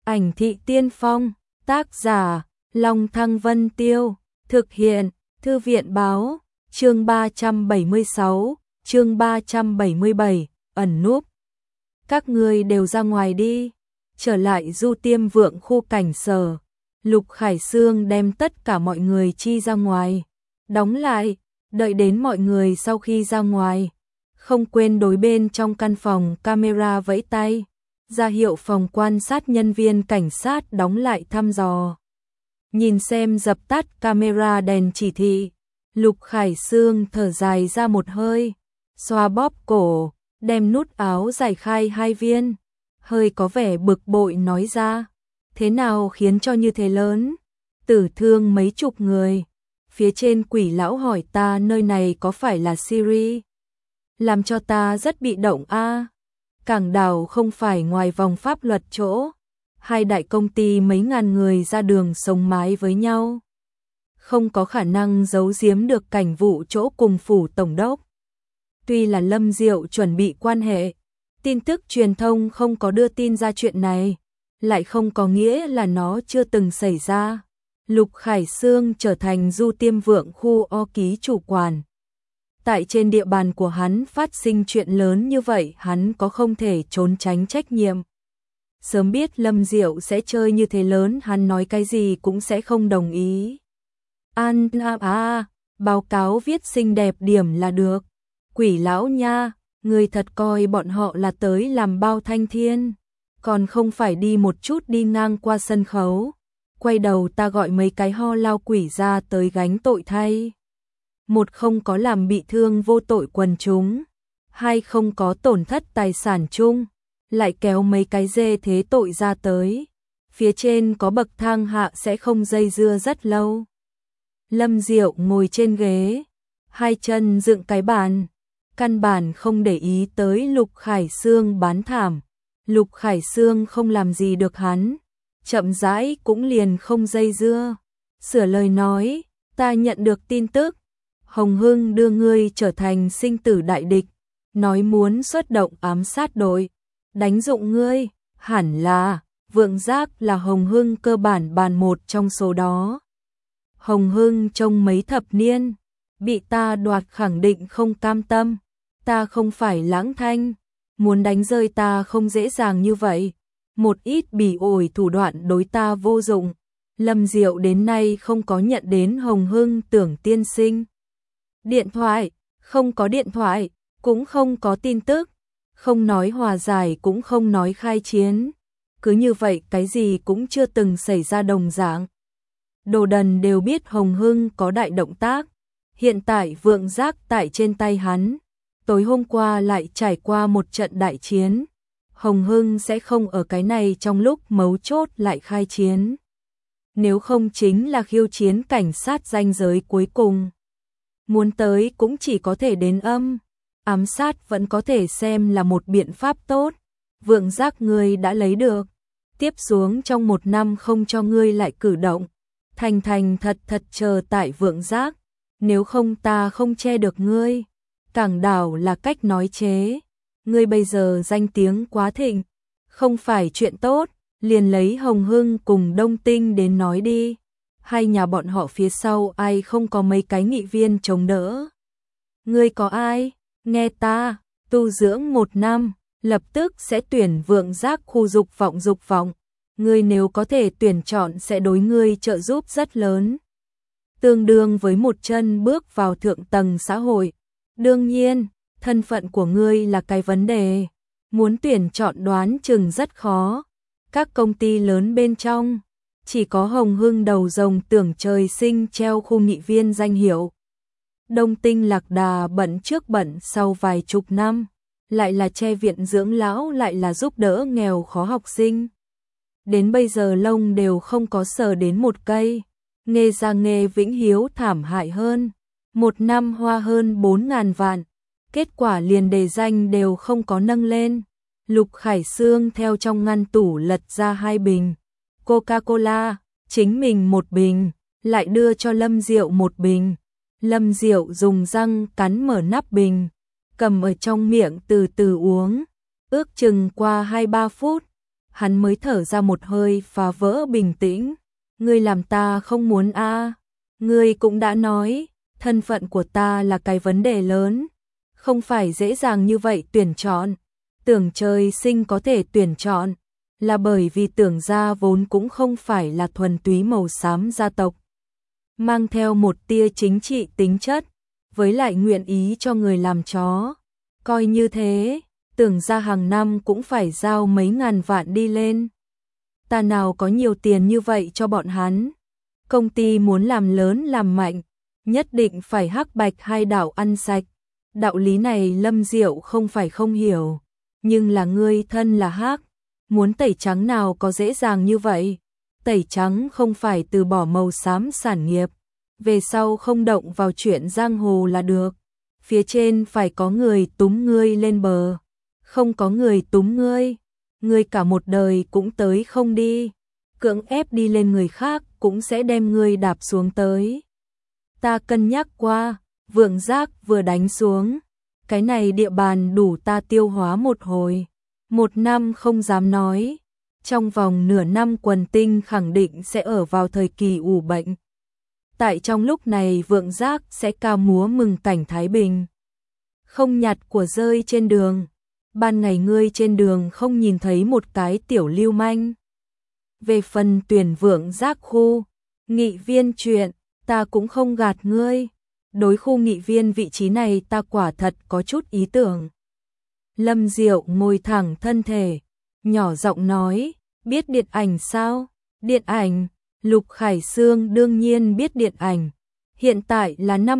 Ảnh thị tiên phong, tác giả, Long Thăng Vân Tiêu, thực hiện, Thư viện báo, chương 376, chương 377, ẩn núp. Các ngươi đều ra ngoài đi, trở lại Du Tiêm Vượng khu cảnh sở. Lục Khải Sương đem tất cả mọi người chi ra ngoài, đóng lại, đợi đến mọi người sau khi ra ngoài. Không quên đối bên trong căn phòng camera vẫy tay, ra hiệu phòng quan sát nhân viên cảnh sát đóng lại thăm dò. Nhìn xem dập tắt camera đèn chỉ thị, Lục Khải Sương thở dài ra một hơi, xoa bóp cổ, đem nút áo giải khai 2 viên, hơi có vẻ bực bội nói ra, thế nào khiến cho như thế lớn, tử thương mấy chục người. Phía trên Quỷ lão hỏi ta nơi này có phải là Syria? Làm cho ta rất bị động a. Cảng đảo không phải ngoài vòng pháp luật chỗ, 2 đại công ty mấy ngàn người ra đường sống mái với nhau, không có khả năng giấu giếm được cảnh vụ chỗ cùng phủ tổng đốc. Tuy là Lâm Diệu chuẩn bị quan hệ, tin tức truyền thông không có đưa tin ra chuyện này, lại không có nghĩa là nó chưa từng xảy ra. Lục Khải Sương trở thành Du Tiêm Vượng khu O ký chủ quản. Tại trên địa bàn của hắn phát sinh chuyện lớn như vậy, hắn có không thể trốn tránh trách nhiệm. Sớm biết Lâm Diệu sẽ chơi như thế lớn, hắn nói cái gì cũng sẽ không đồng ý. Báo cáo viết xinh đẹp điểm là được. Quỷ lão nha, người thật coi bọn họ là tới làm bao thanh thiên, còn không phải đi một chút đi ngang qua sân khấu. Quay đầu ta gọi mấy cái ho lao quỷ ra tới gánh tội thay. 1. Không có làm bị thương vô tội quần chúng, 2. Không có tổn thất tài sản chung, lại kéo mấy cái dê thế tội ra tới. Phía trên có bậc thang hạ sẽ không dây dưa rất lâu. Lâm Diệu ngồi trên ghế, 2 chân dựng cái bàn, căn bản không để ý tới Lục Khải Sương bán thảm. Lục Khải Sương không làm gì được hắn, chậm rãi cũng liền không dây dưa. Sửa lời nói, ta nhận được tin tức, Hồng Hưng đưa ngươi trở thành sinh tử đại địch, nói muốn xuất động ám sát đội, đánh dụng ngươi, hẳn là, Vượng Giác là Hồng Hưng cơ bản bàn một trong số đó. Hồng Hưng trong mấy thập niên, bị ta đoạt khẳng định không cam tâm, ta không phải Lãng Thanh, muốn đánh rơi ta không dễ dàng như vậy, một ít bỉ ổi thủ đoạn đối ta vô dụng. Lâm Diệu đến nay không có nhận đến Hồng Hưng Tưởng tiên sinh điện thoại, không có điện thoại, cũng không có tin tức, không nói hòa giải cũng không nói khai chiến. Cứ như vậy cái gì cũng chưa từng xảy ra đồng dạng. Đồ đần đều biết Hồng Hưng có đại động tác, hiện tại Vượng Giác tại trên tay hắn, tối hôm qua lại trải qua một trận đại chiến. Hồng Hưng sẽ không ở cái này trong lúc mấu chốt lại khai chiến. Nếu không chính là khiêu chiến cảnh sát ranh giới cuối cùng. Muốn tới cũng chỉ có thể đến âm, ám sát vẫn có thể xem là một biện pháp tốt. Vượng Giác ngươi đã lấy được, tiếp xuống trong 1 năm không cho ngươi lại cử động, thành thành thật thật chờ tại Vượng Giác, nếu không ta không che được ngươi. Cảng đảo là cách nói chế, ngươi bây giờ danh tiếng quá thịnh, không phải chuyện tốt, liền lấy Hồng Hưng cùng Đông Tinh đến nói đi. 2 nhà bọn họ phía sau ai không có mấy cái nghị viên chống đỡ. Ngươi có ai? Nghe ta, tu dưỡng 1 năm, lập tức sẽ tuyển Vượng Giác khu dục vọng. Ngươi nếu có thể tuyển chọn sẽ đối ngươi trợ giúp rất lớn. Tương đương với một chân bước vào thượng tầng xã hội. Đương nhiên, thân phận của ngươi là cái vấn đề. Muốn tuyển chọn đoán chừng rất khó. Các công ty lớn bên trong, chỉ có Hồng Hưng đầu rồng Tưởng trời sinh treo khu nghị viên danh hiệu. Đông Tinh Lạc Đà bận trước bận sau vài chục năm, lại là che viện dưỡng lão lại là giúp đỡ nghèo khó học sinh. Đến bây giờ lông đều không có sờ đến một cây, nghề ra nghề Vĩnh Hiếu thảm hại hơn. 1 năm hoa hơn 4.000 vạn, kết quả liền đề danh đều không có nâng lên. Lục Khải Sương theo trong ngăn tủ lật ra 2 bình Coca-Cola, chính mình 1 bình, lại đưa cho Lâm Diệu 1 bình. Lâm Diệu dùng răng cắn mở nắp bình, cầm ở trong miệng từ từ uống, ước chừng qua 2-3 phút, hắn mới thở ra một hơi phá vỡ bình tĩnh. Ngươi làm ta không muốn a. Ngươi cũng đã nói, thân phận của ta là cái vấn đề lớn, không phải dễ dàng như vậy tuyển chọn. Tưởng trời sinh có thể tuyển chọn, là bởi vì Tưởng gia vốn cũng không phải là thuần túy màu xám gia tộc, mang theo một tia chính trị tính chất, với lại nguyện ý cho người làm chó. Coi như thế, Tưởng gia hàng năm cũng phải giao mấy ngàn vạn đi lên. Ta nào có nhiều tiền như vậy cho bọn hắn. Công ty muốn làm lớn làm mạnh, nhất định phải hắc bạch hai đạo ăn sạch. Đạo lý này Lâm Diệu không phải không hiểu, nhưng là ngươi thân là hắc, muốn tẩy trắng nào có dễ dàng như vậy. Tẩy trắng không phải từ bỏ màu xám sản nghiệp, về sau không động vào chuyện giang hồ là được. Phía trên phải có người túm ngươi lên bờ, không có người túm ngươi cả một đời cũng tới không đi, cưỡng ép đi lên người khác cũng sẽ đem ngươi đạp xuống tới. Ta cân nhắc qua, Vượng Giác vừa đánh xuống, cái này địa bàn đủ ta tiêu hóa một hồi. 1 năm không dám nói, trong vòng nửa năm Quần Tinh khẳng định sẽ ở vào thời kỳ ủ bệnh. Tại trong lúc này Vượng Giác sẽ ca múa mừng cảnh Thái Bình. Không nhặt của rơi trên đường, ban ngày ngươi trên đường không nhìn thấy một cái tiểu lưu manh. Về phần tuyển Vượng Giác khu nghị viên chuyện, ta cũng không gạt ngươi. Đối khu nghị viên vị trí này ta quả thật có chút ý tưởng. Lâm Diệu ngồi thẳng thân thể, nhỏ giọng nói, biết điện ảnh sao? Điện ảnh, Lục Khải Sương đương nhiên biết điện ảnh. Hiện tại là năm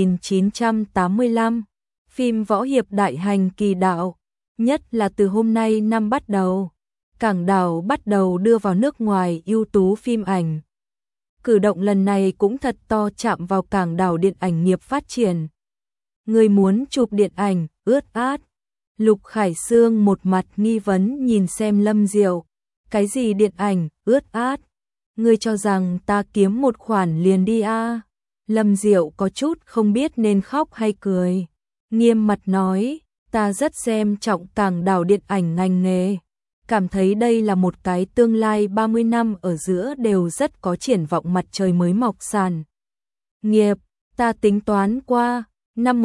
1985, phim võ hiệp đại hành kỳ đạo, nhất là từ hôm nay năm bắt đầu. Cảng đảo bắt đầu đưa vào nước ngoài ưu tú phim ảnh. Cử động lần này cũng thật to chạm vào cảng đảo điện ảnh nghiệp phát triển. Người muốn chụp điện ảnh, ướt át. Lục Khải Sương một mặt nghi vấn nhìn xem Lâm Diệu. Cái gì điện ảnh, ướt át? Ngươi cho rằng ta kiếm một khoản liền đi a? Lâm Diệu có chút không biết nên khóc hay cười. Nghiêm mặt nói, ta rất xem trọng cảng đảo điện ảnh ngành nghề. Cảm thấy đây là một cái tương lai 30 năm ở giữa đều rất có triển vọng mặt trời mới mọc sàn. Nghiệp, ta tính toán qua, năm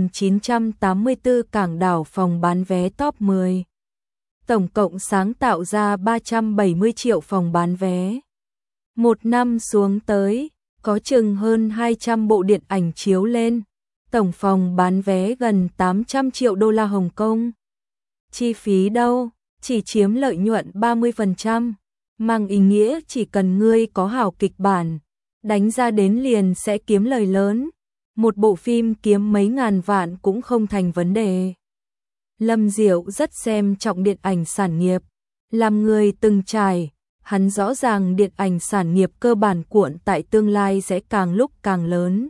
1984 cảng đảo phòng bán vé top 10. Tổng cộng sáng tạo ra 370 triệu phòng bán vé. Một năm xuống tới, có chừng hơn 200 bộ điện ảnh chiếu lên. Tổng phòng bán vé gần 800 triệu đô la Hồng Kông. Chi phí đâu? Chỉ chiếm lợi nhuận 30%, mang ý nghĩa chỉ cần ngươi có hảo kịch bản, đánh ra đến liền sẽ kiếm lời lớn. Một bộ phim kiếm mấy ngàn vạn cũng không thành vấn đề. Lâm Diệu rất xem trọng điện ảnh sản nghiệp, làm người từng trải, hắn rõ ràng điện ảnh sản nghiệp cơ bản cuộn tại tương lai sẽ càng lúc càng lớn.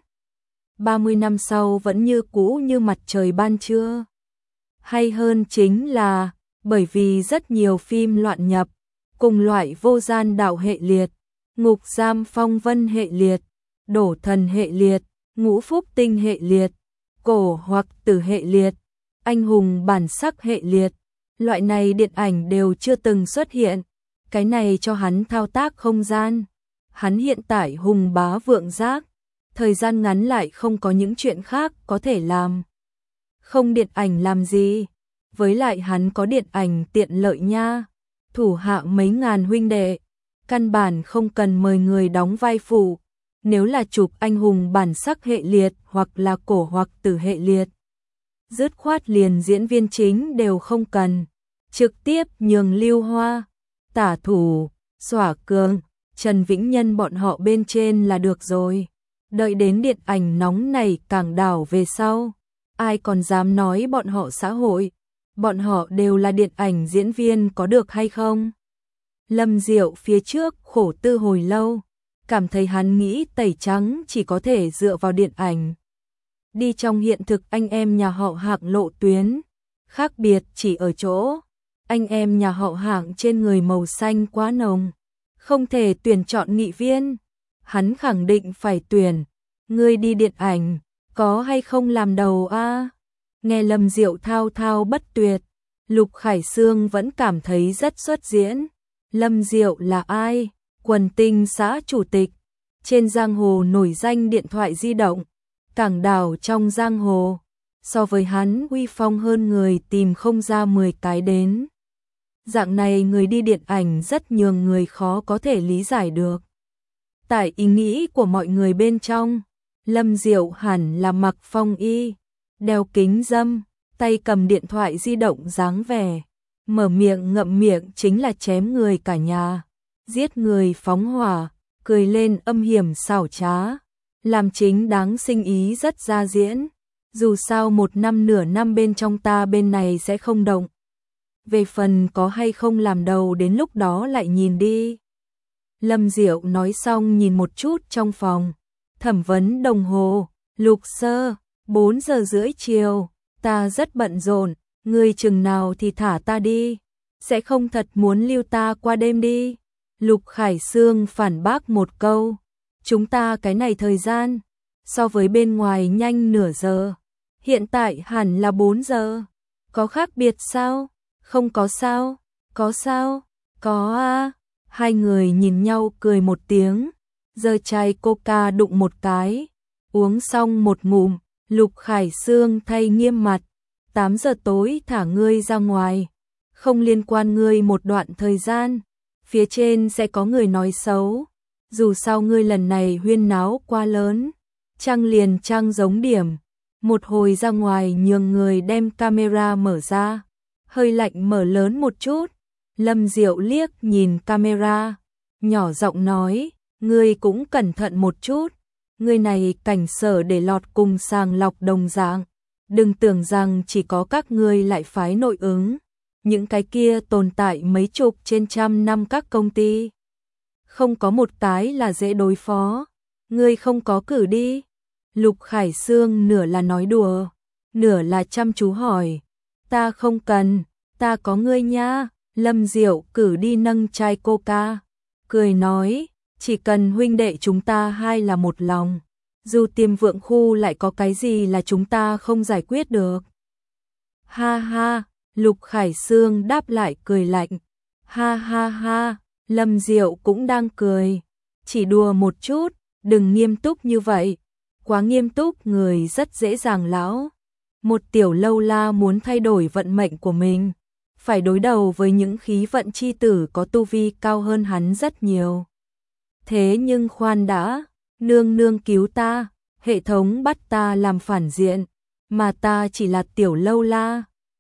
30 năm sau vẫn như cũ như mặt trời ban trưa. Hay hơn chính là bởi vì rất nhiều phim loạn nhập, cùng loại Vô Gian Đạo hệ liệt, Ngục Giam Phong Vân hệ liệt, Đổ Thần hệ liệt, Ngũ Phúc Tinh hệ liệt, Cổ hoặc Tử hệ liệt, Anh Hùng Bản Sắc hệ liệt, loại này điện ảnh đều chưa từng xuất hiện. Cái này cho hắn thao tác không gian. Hắn hiện tại hùng bá Vượng Giác, thời gian ngắn lại không có những chuyện khác có thể làm. Không điện ảnh làm gì? Với lại hắn có điện ảnh tiện lợi nha, thủ hạ mấy ngàn huynh đệ, căn bản không cần mời người đóng vai phụ. Nếu là chụp Anh Hùng Bản Sắc hệ liệt hoặc là Cổ hoặc Tử hệ liệt, dứt khoát liền diễn viên chính đều không cần, trực tiếp nhường Lưu Hoa, Tả Thủ, Xỏa Cường, Trần Vĩnh Nhân bọn họ bên trên là được rồi. Đợi đến điện ảnh nóng này cảng đảo về sau, ai còn dám nói bọn họ xã hội. Bọn họ đều là điện ảnh diễn viên có được hay không? Lâm Diệu phía trước khổ tư hồi lâu, cảm thấy hắn nghĩ tẩy trắng chỉ có thể dựa vào điện ảnh. Đi trong hiện thực anh em nhà họ Hạng lộ tuyến, khác biệt chỉ ở chỗ, anh em nhà họ Hạng trên người màu xanh quá nồng, không thể tuyển chọn nghị viên. Hắn khẳng định phải tuyển, ngươi đi điện ảnh, có hay không làm đầu a? Nghe Lâm Diệu thao thao bất tuyệt, Lục Khải Sương vẫn cảm thấy rất xuất diễn. Lâm Diệu là ai? Quần tinh xã chủ tịch, trên giang hồ nổi danh điện thoại di động, cảng đảo trong giang hồ. So với hắn uy phong hơn người tìm không ra 10 cái đến. Dạng này người đi điện ảnh rất nhường người khó có thể lý giải được. Tại ý nghĩ của mọi người bên trong, Lâm Diệu hẳn là mặc phong y, đeo kính râm, tay cầm điện thoại di động dáng vẻ, mở miệng ngậm miệng chính là chém người cả nhà, giết người phóng hỏa, cười lên âm hiểm xảo trá, làm chính đáng sinh ý rất ra diễn. Dù sao 1 năm nửa năm bên trong ta bên này sẽ không động. Về phần có hay không làm đầu đến lúc đó lại nhìn đi. Lâm Diệu nói xong nhìn một chút trong phòng. Thẩm vấn đồng hồ, Lục Sơ, 4 giờ rưỡi chiều, ta rất bận rộn, ngươi chừng nào thì thả ta đi, sẽ không thật muốn lưu ta qua đêm đi. Lục Khải Sương phản bác một câu, chúng ta cái này thời gian, so với bên ngoài nhanh nửa giờ, hiện tại hẳn là 4 giờ, có khác biệt sao? Không có sao, có sao, có à. Hai người nhìn nhau cười một tiếng, giơ chai coca đụng một cái, uống xong một ngụm, Lục Khải Sương thay nghiêm mặt, 8 giờ tối thả ngươi ra ngoài, không liên quan ngươi một đoạn thời gian, phía trên sẽ có người nói xấu, dù sao ngươi lần này huyên náo quá lớn, trăng liền trăng giống điểm, một hồi ra ngoài nhường người đem camera mở ra, hơi lạnh mở lớn một chút. Lâm Diệu liếc nhìn camera, nhỏ giọng nói, ngươi cũng cẩn thận một chút, ngươi này cảnh sở để lọt cùng sàng lọc đồng dạng, đừng tưởng rằng chỉ có các ngươi lại phái nội ứng, những cái kia tồn tại mấy chục trên trăm năm các công ty. Không có một cái là dễ đối phó, ngươi không có cử đi. Lục Khải Sương nửa là nói đùa, nửa là chăm chú hỏi, ta không cần, ta có ngươi nha. Lâm Diệu cử đi nâng chai coca, cười nói, chỉ cần huynh đệ chúng ta hai là một lòng, dù Tiềm Vượng khu lại có cái gì là chúng ta không giải quyết được. Ha ha, Lục Khải Sương đáp lại cười lạnh, ha ha ha, Lâm Diệu cũng đang cười, chỉ đùa một chút, đừng nghiêm túc như vậy, quá nghiêm túc người rất dễ dàng lão. Một tiểu lâu la muốn thay đổi vận mệnh của mình, phải đối đầu với những khí vận chi tử có tu vi cao hơn hắn rất nhiều. Thế nhưng khoan đã, nương nương cứu ta, hệ thống bắt ta làm phản diện, mà ta chỉ là tiểu lâu la,